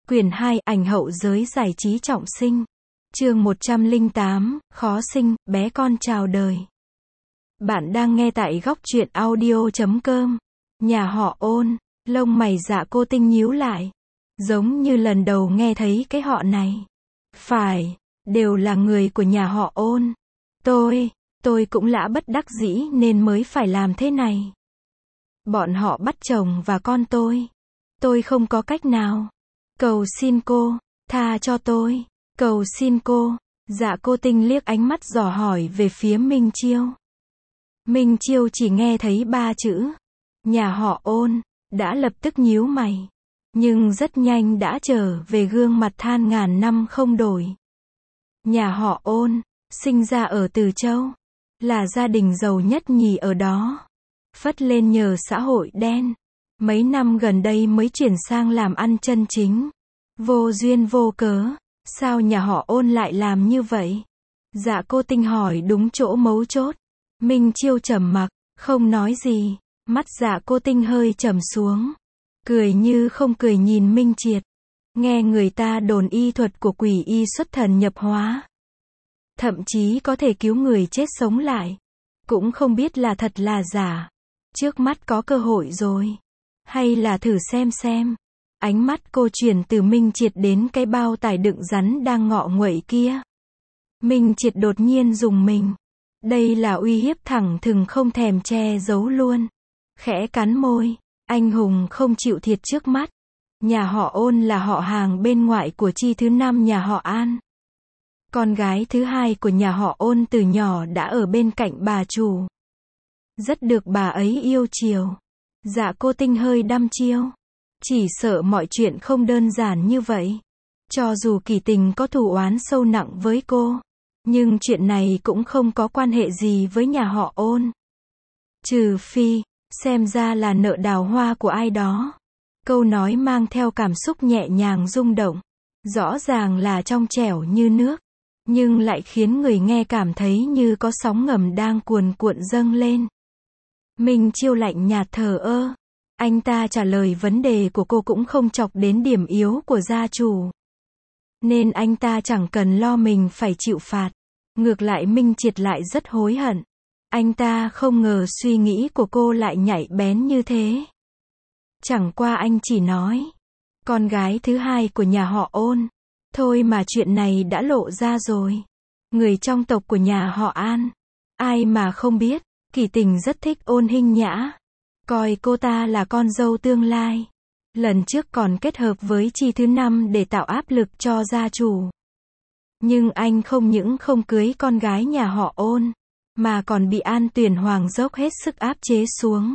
Quyển 2, ảnh hậu giới giải trí trọng sinh. Chương 108, khó sinh, bé con chào đời. Bạn đang nghe tại góc truyện audio.com. Nhà họ Ôn, lông mày Dạ Cô Tinh nhíu lại. Giống như lần đầu nghe thấy cái họ này. Phải, đều là người của nhà họ Ôn. Tôi cũng lã bất đắc dĩ nên mới phải làm thế này. Bọn họ bắt chồng và con tôi không có cách nào. Cầu xin cô, tha cho tôi, cầu xin cô. Dạ Cô Tinh liếc ánh mắt dò hỏi về phía Minh Chiêu. Minh Chiêu chỉ nghe thấy 3 chữ, nhà họ Ôn, đã lập tức nhíu mày. Nhưng rất nhanh đã trở về gương mặt than ngàn năm không đổi. Nhà họ Ôn, sinh ra ở Từ Châu, là gia đình giàu nhất nhì ở đó. Phất lên nhờ xã hội đen. Mấy năm gần đây mới chuyển sang làm ăn chân chính. Vô duyên vô cớ, sao nhà họ Ôn lại làm như vậy? Dạ Cô Tinh hỏi đúng chỗ mấu chốt. Minh Chiêu trầm mặc, không nói gì. Mắt Dạ Cô Tinh hơi trầm xuống. Cười như không cười nhìn Minh Triệt. Nghe người ta đồn y thuật của quỷ y xuất thần nhập hóa. Thậm chí có thể cứu người chết sống lại. Cũng không biết là thật là giả. Trước mắt có cơ hội rồi. Hay là thử xem. Ánh mắt cô chuyển từ Minh Triệt đến cái bao tải đựng rắn đang ngọ nguậy kia. Minh Triệt đột nhiên rùng mình. Đây là uy hiếp thẳng thừng không thèm che giấu luôn. Khẽ cắn môi. Anh hùng không chịu thiệt trước mắt. Nhà họ Ôn là họ hàng bên ngoại của chi thứ 5 nhà họ An. Con gái thứ 2 của nhà họ Ôn từ nhỏ đã ở bên cạnh bà chủ. Rất được bà ấy yêu chiều. Dạ Cô Tinh hơi đăm chiêu. Chỉ sợ mọi chuyện không đơn giản như vậy. Cho dù Kỳ Tình có thù oán sâu nặng với cô, nhưng chuyện này cũng không có quan hệ gì với nhà họ Ôn. Trừ phi, xem ra là nợ đào hoa của ai đó. Câu nói mang theo cảm xúc nhẹ nhàng rung động. Rõ ràng là trong trẻo như nước, nhưng lại khiến người nghe cảm thấy như có sóng ngầm đang cuồn cuộn dâng lên. Minh Chiêu lạnh nhạt thờ ơ. Anh ta trả lời vấn đề của cô cũng không chọc đến điểm yếu của gia chủ. Nên anh ta chẳng cần lo mình phải chịu phạt. Ngược lại Minh Triệt lại rất hối hận. Anh ta không ngờ suy nghĩ của cô lại nhạy bén như thế. Chẳng qua anh chỉ nói. Con gái thứ 2 của nhà họ Ôn. Thôi mà chuyện này đã lộ ra rồi. Người trong tộc của nhà họ An. Ai mà không biết. Kỳ Tình rất thích Ôn Hinh Nhã. Coi cô ta là con dâu tương lai. Lần trước còn kết hợp với chi thứ 5 để tạo áp lực cho gia chủ. Nhưng anh không những không cưới con gái nhà họ Ôn, mà còn bị An Tuyển Hoàng dốc hết sức áp chế xuống.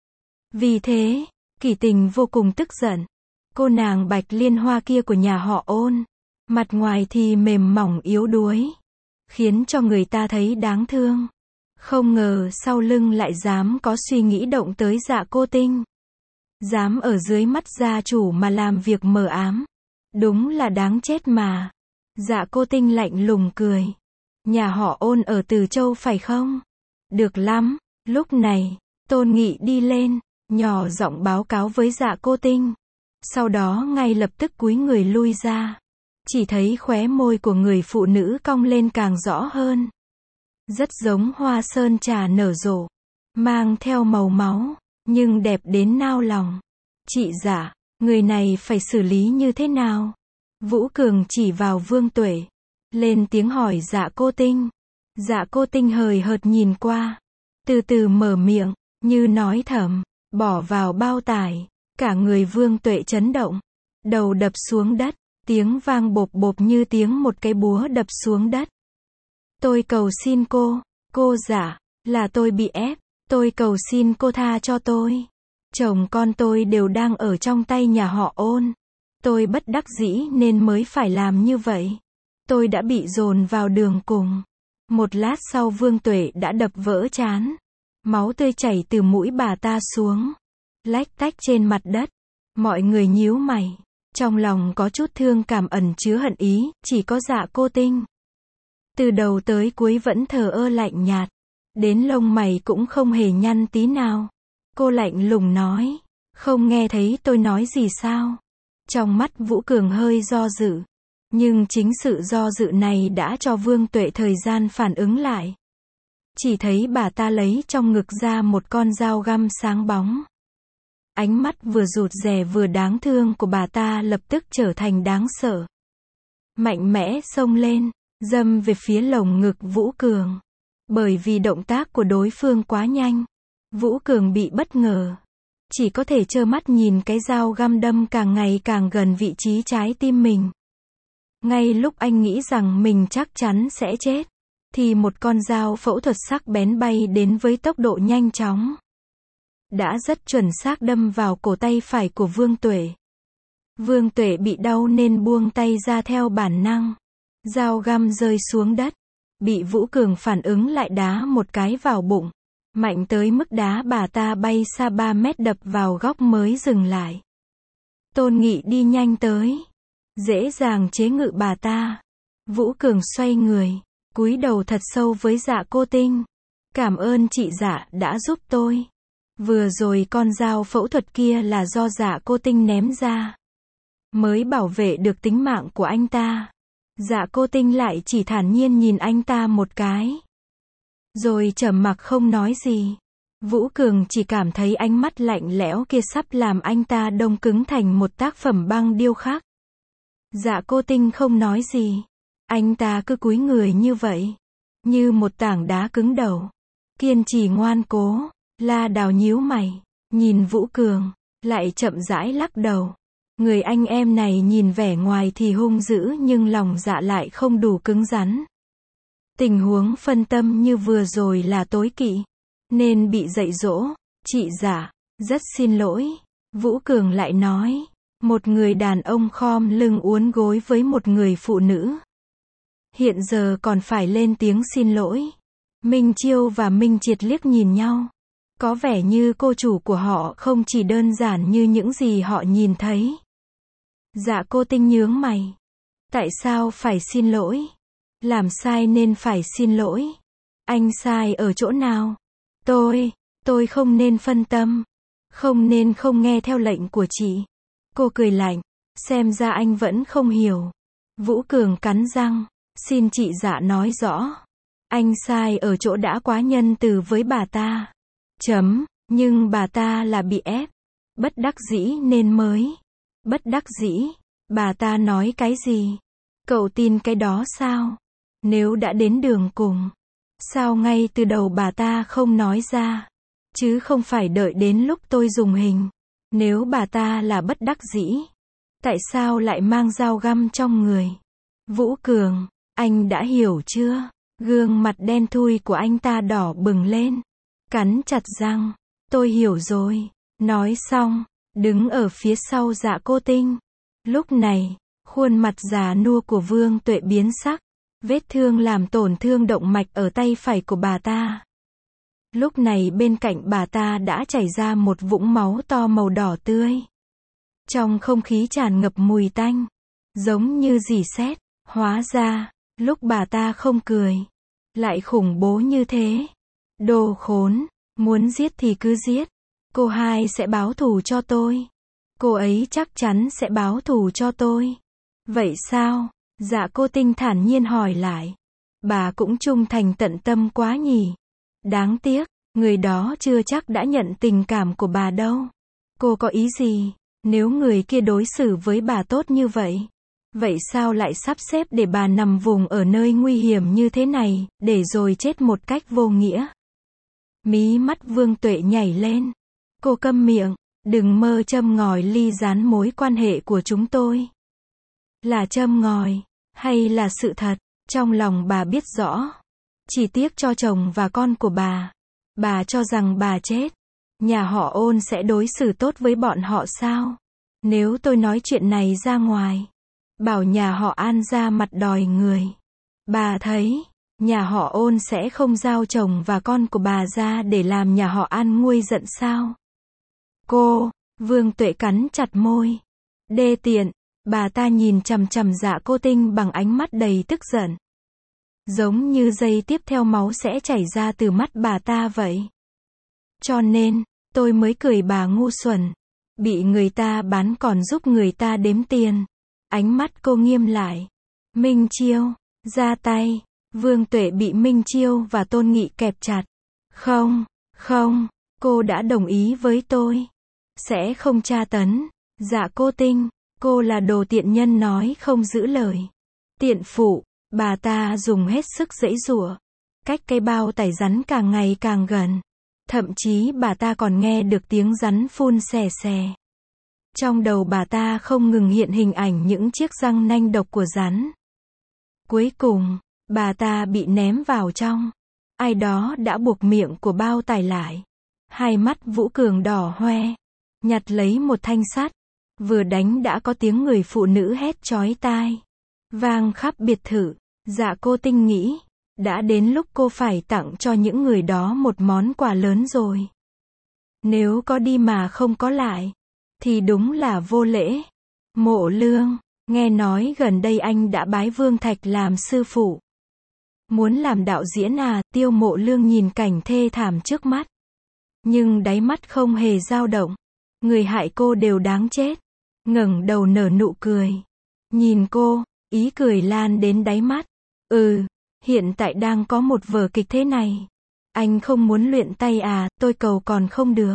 Vì thế, Kỳ Tình vô cùng tức giận. Cô nàng Bạch Liên Hoa kia của nhà họ Ôn, mặt ngoài thì mềm mỏng yếu đuối, khiến cho người ta thấy đáng thương. Không ngờ sau lưng lại dám có suy nghĩ động tới Dạ Cô Tinh. Dám ở dưới mắt gia chủ mà làm việc mờ ám. Đúng là đáng chết mà. Dạ Cô Tinh lạnh lùng cười. Nhà họ Ôn ở Từ Châu phải không? Được lắm. Lúc này, Tôn Nghị đi lên, nhỏ giọng báo cáo với Dạ Cô Tinh. Sau đó ngay lập tức cúi người lui ra. Chỉ thấy khóe môi của người phụ nữ cong lên càng rõ hơn. Rất giống hoa sơn trà nở rộ, mang theo màu máu, nhưng đẹp đến nao lòng. Chị Dạ, người này phải xử lý như thế nào? Vũ Cường chỉ vào Vương Tuệ, lên tiếng hỏi Dạ Cô Tinh. Dạ Cô Tinh hời hợt nhìn qua, từ từ mở miệng, như nói thầm, bỏ vào bao tải. Cả người Vương Tuệ chấn động, đầu đập xuống đất, tiếng vang bộp bộp như tiếng một cái búa đập xuống đất. Tôi cầu xin cô Dạ, là tôi bị ép, tôi cầu xin cô tha cho tôi. Chồng con tôi đều đang ở trong tay nhà họ Ôn. Tôi bất đắc dĩ nên mới phải làm như vậy. Tôi đã bị dồn vào đường cùng. Một lát sau Vương Tuệ đã đập vỡ trán. Máu tươi chảy từ mũi bà ta xuống, lách tách trên mặt đất. Mọi người nhíu mày. Trong lòng có chút thương cảm ẩn chứa hận ý, chỉ có Dạ Cô Tinh. Từ đầu tới cuối vẫn thờ ơ lạnh nhạt. Đến lông mày cũng không hề nhăn tí nào. Cô lạnh lùng nói. Không nghe thấy tôi nói gì sao? Trong mắt Vũ Cường hơi do dự. Nhưng chính sự do dự này đã cho Vương Tuệ thời gian phản ứng lại. Chỉ thấy bà ta lấy trong ngực ra một con dao găm sáng bóng. Ánh mắt vừa rụt rè vừa đáng thương của bà ta lập tức trở thành đáng sợ. Mạnh mẽ xông lên, đâm về phía lồng ngực Vũ Cường. Bởi vì động tác của đối phương quá nhanh, Vũ Cường bị bất ngờ. Chỉ có thể trơ mắt nhìn cái dao găm đâm càng ngày càng gần vị trí trái tim mình. Ngay lúc anh nghĩ rằng mình chắc chắn sẽ chết, thì một con dao phẫu thuật sắc bén bay đến với tốc độ nhanh chóng. Đã rất chuẩn xác đâm vào cổ tay phải của Vương Tuệ. Vương Tuệ bị đau nên buông tay ra theo bản năng. Dao găm rơi xuống đất. Bị Vũ Cường phản ứng lại đá một cái vào bụng. Mạnh tới mức đá bà ta bay xa 3 mét đập vào góc mới dừng lại. Tôn Nghị đi nhanh tới. Dễ dàng chế ngự bà ta. Vũ Cường xoay người. Cúi đầu thật sâu với Dạ Cô Tinh. Cảm ơn chị Dạ đã giúp tôi. Vừa rồi con dao phẫu thuật kia là do Dạ Cô Tinh ném ra. Mới bảo vệ được tính mạng của anh ta. Dạ Cô Tinh lại chỉ thản nhiên nhìn anh ta một cái. Rồi trầm mặc không nói gì. Vũ Cường chỉ cảm thấy ánh mắt lạnh lẽo kia sắp làm anh ta đông cứng thành một tác phẩm băng điêu khắc. Dạ Cô Tinh không nói gì. Anh ta cứ cúi người như vậy. Như một tảng đá cứng đầu. Kiên trì ngoan cố. La Đào nhíu mày. Nhìn Vũ Cường. Lại chậm rãi lắc đầu. Người anh em này nhìn vẻ ngoài thì hung dữ nhưng lòng dạ lại không đủ cứng rắn. Tình huống phân tâm như vừa rồi là tối kỵ. Nên bị dạy dỗ. Chị Dạ, rất xin lỗi. Vũ Cường lại nói. Một người đàn ông khom lưng uốn gối với một người phụ nữ. Hiện giờ còn phải lên tiếng xin lỗi. Minh Chiêu và Minh Triệt liếc nhìn nhau. Có vẻ như cô chủ của họ không chỉ đơn giản như những gì họ nhìn thấy. Dạ Cô Tinh nhướng mày. Tại sao phải xin lỗi? Làm sai nên phải xin lỗi. Anh sai ở chỗ nào? Tôi không nên phân tâm. Không nên không nghe theo lệnh của chị. Cô cười lạnh. Xem ra anh vẫn không hiểu. Vũ Cường cắn răng. Xin chị Dạ nói rõ. Anh sai ở chỗ đã quá nhân từ với bà ta. Nhưng bà ta là bị ép. Bất đắc dĩ nên mới. Bất đắc dĩ. Bà ta nói cái gì? Cậu tin cái đó sao? Nếu đã đến đường cùng. Sao ngay từ đầu bà ta không nói ra? Chứ không phải đợi đến lúc tôi dùng hình. Nếu bà ta là bất đắc dĩ. Tại sao lại mang dao găm trong người? Vũ Cường, anh đã hiểu chưa? Gương mặt đen thui của anh ta đỏ bừng lên. Cắn chặt răng. Tôi hiểu rồi. Nói xong, đứng ở phía sau Dạ Cô Tinh. Lúc này, khuôn mặt già nua của Vương Tuệ biến sắc. Vết thương làm tổn thương động mạch ở tay phải của bà ta. Lúc này bên cạnh bà ta đã chảy ra một vũng máu to màu đỏ tươi. Trong không khí tràn ngập mùi tanh. Giống như rỉ sét. Hóa ra, lúc bà ta không cười. Lại khủng bố như thế. Đồ khốn. Muốn giết thì cứ giết. Cô hai sẽ báo thù cho tôi. Cô ấy chắc chắn sẽ báo thù cho tôi. Vậy sao? Dạ Cô Tinh thản nhiên hỏi lại. Bà cũng trung thành tận tâm quá nhỉ. Đáng tiếc, người đó chưa chắc đã nhận tình cảm của bà đâu. Cô có ý gì? Nếu người kia đối xử với bà tốt như vậy. Vậy sao lại sắp xếp để bà nằm vùng ở nơi nguy hiểm như thế này, để rồi chết một cách vô nghĩa? Mí mắt Vương Tuệ nhảy lên. Cô câm miệng, đừng mơ châm ngòi ly gián mối quan hệ của chúng tôi. Là châm ngòi, hay là sự thật, trong lòng bà biết rõ. Chỉ tiếc cho chồng và con của bà. Bà cho rằng bà chết. Nhà họ Ôn sẽ đối xử tốt với bọn họ sao? Nếu tôi nói chuyện này ra ngoài, bảo nhà họ An ra mặt đòi người. Bà thấy, nhà họ Ôn sẽ không giao chồng và con của bà ra để làm nhà họ An nguôi giận sao? Cô, Vương Tuệ cắn chặt môi. Đê tiện, bà ta nhìn chằm chằm Dạ Cô Tinh bằng ánh mắt đầy tức giận. Giống như giây tiếp theo máu sẽ chảy ra từ mắt bà ta vậy. Cho nên, tôi mới cười bà ngu xuẩn. Bị người ta bán còn giúp người ta đếm tiền. Ánh mắt cô nghiêm lại. Minh Chiêu, ra tay. Vương Tuệ bị Minh Chiêu và Tôn Nghị kẹp chặt. Không, không, cô đã đồng ý với tôi. Sẽ không tra tấn. Dạ cô Tinh, cô là đồ tiện nhân nói không giữ lời. Tiện phụ, bà ta dùng hết sức giãy giụa. Cách cái bao tải rắn càng ngày càng gần. Thậm chí bà ta còn nghe được tiếng rắn phun xè xè. Trong đầu bà ta không ngừng hiện hình ảnh những chiếc răng nanh độc của rắn. Cuối cùng, bà ta bị ném vào trong. Ai đó đã buộc miệng của bao tải lại. Hai mắt Vũ Cường đỏ hoe. Nhặt lấy một thanh sắt. Vừa đánh đã có tiếng người phụ nữ hét chói tai. Vang khắp biệt thự. Dạ cô Tinh nghĩ. Đã đến lúc cô phải tặng cho những người đó một món quà lớn rồi. Nếu có đi mà không có lại, thì đúng là vô lễ. Mộ Lương, nghe nói gần đây anh đã bái Vương Thạch làm sư phụ. Muốn làm đạo diễn à? Tiêu Mộ Lương nhìn cảnh thê thảm trước mắt. Nhưng đáy mắt không hề dao động. Người hại cô đều đáng chết. Ngẩng đầu nở nụ cười. Nhìn cô, ý cười lan đến đáy mắt. Hiện tại đang có một vở kịch thế này. Anh không muốn luyện tay à? Tôi cầu còn không được.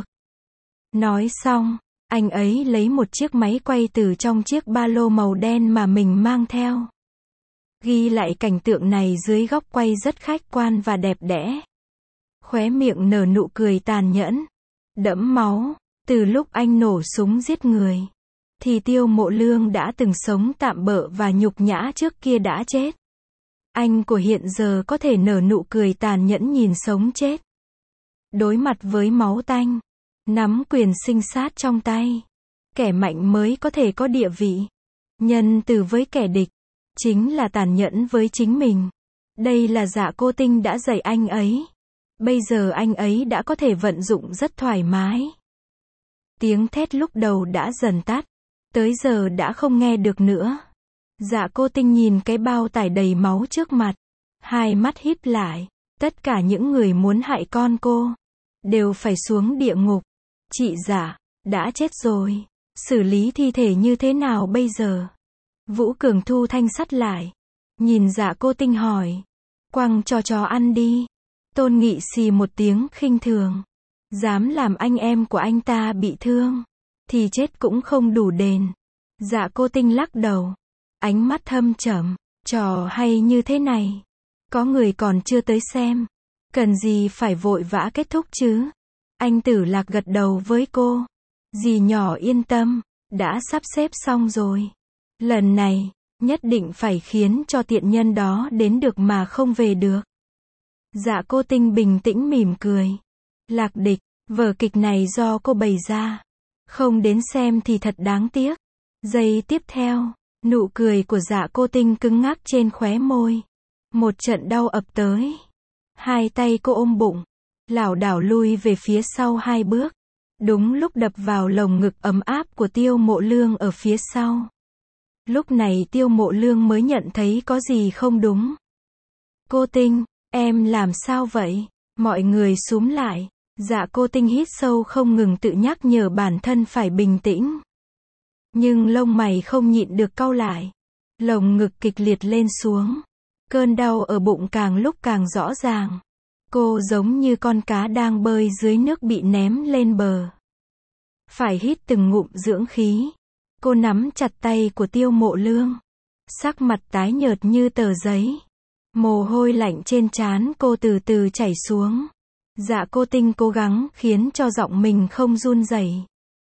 Nói xong, anh ấy lấy một chiếc máy quay từ trong chiếc ba lô màu đen mà mình mang theo. Ghi lại cảnh tượng này dưới góc quay rất khách quan và đẹp đẽ. Khóe miệng nở nụ cười tàn nhẫn, đẫm máu. Từ lúc anh nổ súng giết người, thì Tiêu Mộ Lương đã từng sống tạm bợ và nhục nhã trước kia đã chết. Anh của hiện giờ có thể nở nụ cười tàn nhẫn nhìn sống chết. Đối mặt với máu tanh, nắm quyền sinh sát trong tay. Kẻ mạnh mới có thể có địa vị. Nhân từ với kẻ địch, chính là tàn nhẫn với chính mình. Đây là Dạ cô Tinh đã dạy anh ấy. Bây giờ anh ấy đã có thể vận dụng rất thoải mái. Tiếng thét lúc đầu đã dần tắt. Tới giờ đã không nghe được nữa. Dạ cô Tinh nhìn cái bao tải đầy máu trước mặt. Hai mắt híp lại. Tất cả những người muốn hại con cô đều phải xuống địa ngục. Chị Dạ đã chết rồi. Xử lý thi thể như thế nào bây giờ? Vũ Cường thu thanh sắt lại. Nhìn Dạ cô Tinh hỏi. Quăng cho chó ăn đi. Tôn Nghị xì một tiếng khinh thường. Dám làm anh em của anh ta bị thương, thì chết cũng không đủ đền. Dạ cô Tinh lắc đầu. Ánh mắt thâm trầm. Trò hay như thế này, có người còn chưa tới xem. Cần gì phải vội vã kết thúc chứ? Anh Tử Lạc gật đầu với cô. Dì nhỏ yên tâm, đã sắp xếp xong rồi. Lần này, nhất định phải khiến cho tiện nhân đó đến được mà không về được. Dạ cô Tinh bình tĩnh mỉm cười. Lạc Địch, vở kịch này do cô bày ra. Không đến xem thì thật đáng tiếc. Giây tiếp theo, nụ cười của Dạ cô Tinh cứng ngắc trên khóe môi. Một trận đau ập tới. Hai tay cô ôm bụng, lảo đảo lui về phía sau 2 bước. Đúng lúc đập vào lồng ngực ấm áp của Tiêu Mộ Lương ở phía sau. Lúc này Tiêu Mộ Lương mới nhận thấy có gì không đúng. Cô Tinh, em làm sao vậy? Mọi người xúm lại. Dạ cô Tinh hít sâu không ngừng tự nhắc nhở bản thân phải bình tĩnh. Nhưng lông mày không nhịn được cau lại. Lồng ngực kịch liệt lên xuống. Cơn đau ở bụng càng lúc càng rõ ràng. Cô giống như con cá đang bơi dưới nước bị ném lên bờ. Phải hít từng ngụm dưỡng khí. Cô nắm chặt tay của Tiêu Mộ Lương. Sắc mặt tái nhợt như tờ giấy. Mồ hôi lạnh trên trán cô từ từ chảy xuống. Dạ cô Tinh cố gắng khiến cho giọng mình không run rẩy.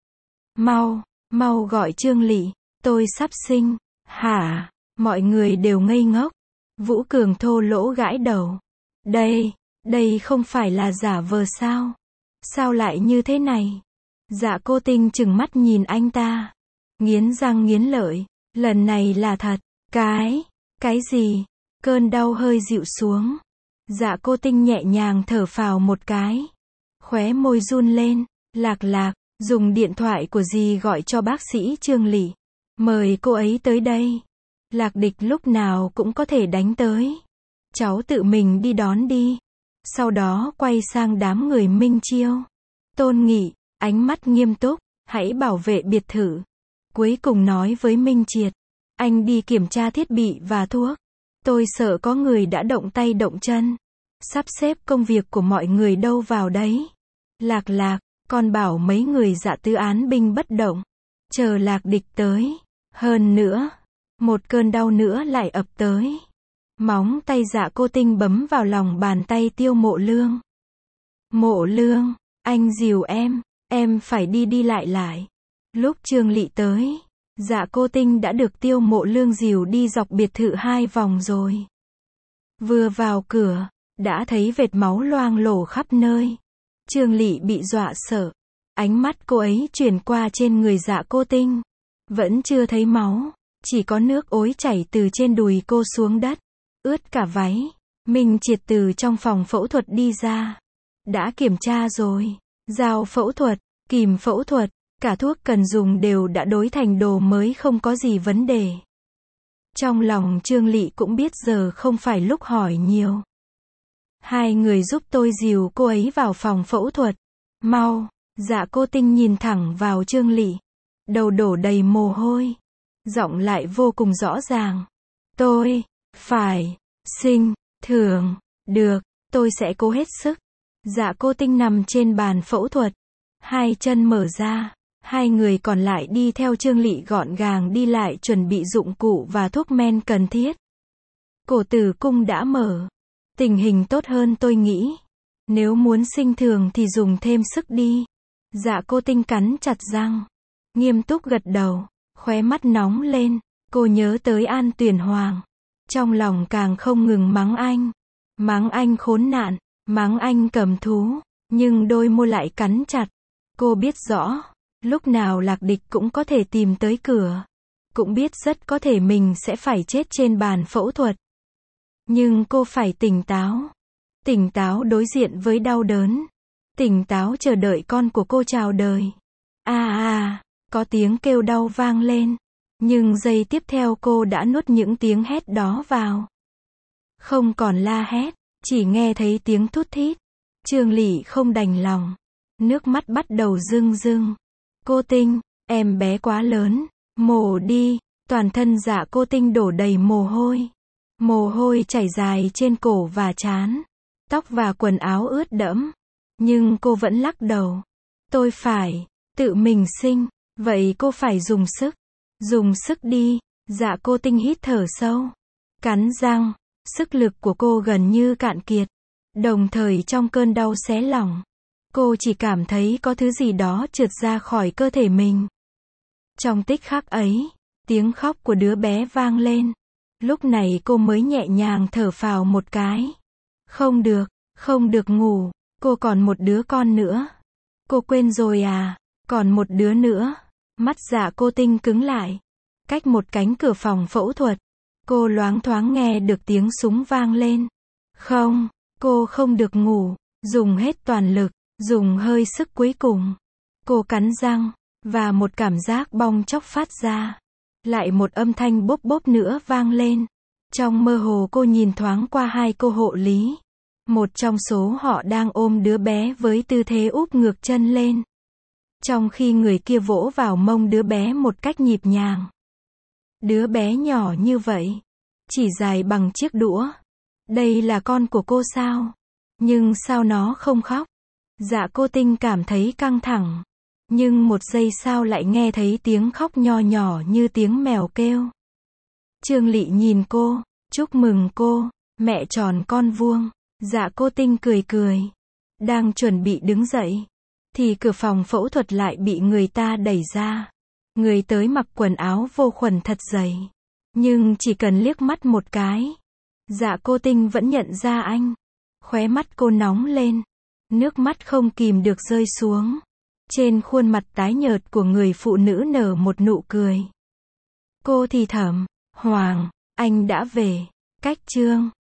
Mau gọi Trương Lị, tôi sắp sinh. Hả? Mọi người đều ngây ngốc. Vũ Cường thô lỗ gãi đầu. Đây không phải là giả vờ sao? Sao lại như thế này? Dạ cô Tinh trừng mắt nhìn anh ta. Nghiến răng nghiến lợi. Lần này là thật. Cái gì? Cơn đau hơi dịu xuống. Dạ cô Tinh nhẹ nhàng thở phào một cái. Khóe môi run lên. Lạc, dùng điện thoại của dì gọi cho bác sĩ Trương Lị. Mời cô ấy tới đây. Lạc Địch lúc nào cũng có thể đánh tới. Cháu tự mình đi đón đi. Sau đó quay sang đám người Minh Chiêu. Tôn Nghị, ánh mắt nghiêm túc. hãy bảo vệ biệt thự. Cuối cùng nói với Minh Triệt, anh đi kiểm tra thiết bị và thuốc. Tôi sợ có người đã động tay động chân. Sắp xếp công việc của mọi người đâu vào đấy. Lạc Lạc, con bảo mấy người Dạ Tư án binh bất động. Chờ Lạc Địch tới. Hơn nữa, một cơn đau nữa lại ập tới. Móng tay Dạ Cô Tinh bấm vào lòng bàn tay Tiêu Mộ Lương. Mộ Lương, anh dìu em phải đi đi lại lại. Lúc Trương Lị tới, Dạ Cô Tinh đã được Tiêu Mộ Lương dìu đi dọc biệt thự 2 vòng rồi. Vừa vào cửa, đã thấy vệt máu loang lổ khắp nơi. Trương Lị bị dọa sợ. Ánh mắt cô ấy chuyển qua trên người Dạ Cô Tinh. Vẫn chưa thấy máu, chỉ có nước ối chảy từ trên đùi cô xuống đất, ướt cả váy. Minh Triệt từ trong phòng phẫu thuật đi ra. Đã kiểm tra rồi. Dao phẫu thuật, kìm phẫu thuật, cả thuốc cần dùng đều đã đối thành đồ mới, không có gì vấn đề. Trong lòng Trương Lị cũng biết giờ không phải lúc hỏi nhiều. Hai người giúp tôi dìu cô ấy vào phòng phẫu thuật. Mau. Dạ Cô Tinh nhìn thẳng vào Trương Lị. Đầu đổ đầy mồ hôi. Giọng lại vô cùng rõ ràng. Tôi phải sinh thường. Được, tôi sẽ cố hết sức. Dạ Cô Tinh nằm trên bàn phẫu thuật. Hai chân mở ra. Hai người còn lại đi theo Trương Lị gọn gàng đi lại chuẩn bị dụng cụ và thuốc men cần thiết. Cổ tử cung đã mở. Tình hình tốt hơn tôi nghĩ. Nếu muốn sinh thường thì dùng thêm sức đi. Dạ Cô Tinh cắn chặt răng. Nghiêm túc gật đầu. Khóe mắt nóng lên. Cô nhớ tới An Tuyển Hoàng. Trong lòng càng không ngừng mắng anh. Mắng anh khốn nạn. Mắng anh cầm thú. Nhưng đôi môi lại cắn chặt. Cô biết rõ. Lúc nào Lạc Địch cũng có thể tìm tới cửa. Cũng biết rất có thể mình sẽ phải chết trên bàn phẫu thuật. Nhưng cô phải tỉnh táo. Tỉnh táo đối diện với đau đớn. Tỉnh táo chờ đợi con của cô chào đời. Có tiếng kêu đau vang lên. Nhưng giây tiếp theo cô đã nuốt những tiếng hét đó vào. Không còn la hét, chỉ nghe thấy tiếng thút thít. Trương Lị không đành lòng. Nước mắt bắt đầu rưng rưng. Cô Tinh, em bé quá lớn. Mổ đi. Toàn thân Dạ Cô Tinh đổ đầy mồ hôi. Mồ hôi chảy dài trên cổ và trán. Tóc và quần áo ướt đẫm. Nhưng cô vẫn lắc đầu. Tôi phải tự mình sinh. Vậy cô phải dùng sức. Dùng sức đi. Dạ Cô Tinh hít thở sâu. Cắn răng. Sức lực của cô gần như cạn kiệt. Đồng thời trong cơn đau xé lòng. Cô chỉ cảm thấy có thứ gì đó trượt ra khỏi cơ thể mình. Trong tích khắc ấy, tiếng khóc của đứa bé vang lên. Lúc này cô mới nhẹ nhàng thở phào một cái. Không được ngủ. Cô còn một đứa con nữa. Cô quên rồi à? Còn một đứa nữa. Mắt Dạ Cô Tinh cứng lại. Cách một cánh cửa phòng phẫu thuật, cô loáng thoáng nghe được tiếng súng vang lên. Không, cô không được ngủ. Dùng hết toàn lực, dùng hơi sức cuối cùng. Cô cắn răng, và một cảm giác bong chóc phát ra. Lại một âm thanh bốp bốp nữa vang lên. Trong mơ hồ cô nhìn thoáng qua hai cô hộ lý. Một trong số họ đang ôm đứa bé với tư thế úp ngược chân lên. Trong khi người kia vỗ vào mông đứa bé một cách nhịp nhàng. Đứa bé nhỏ như vậy, chỉ dài bằng chiếc đũa. Đây là con của cô sao? Nhưng sao nó không khóc? Dạ Cô Tinh cảm thấy căng thẳng. Nhưng một giây sau lại nghe thấy tiếng khóc nho nhỏ như tiếng mèo kêu. Trương Lị nhìn cô, chúc mừng cô, mẹ tròn con vuông. Dạ Cô Tinh cười cười. Đang chuẩn bị đứng dậy. Thì cửa phòng phẫu thuật lại bị người ta đẩy ra. Người tới mặc quần áo vô khuẩn thật dày. Nhưng chỉ cần liếc mắt một cái. Dạ Cô Tinh vẫn nhận ra anh. Khóe mắt cô nóng lên. Nước mắt không kìm được rơi xuống. Trên khuôn mặt tái nhợt của người phụ nữ nở một nụ cười. Cô thì thầm, Hoàng, anh đã về. Cách chương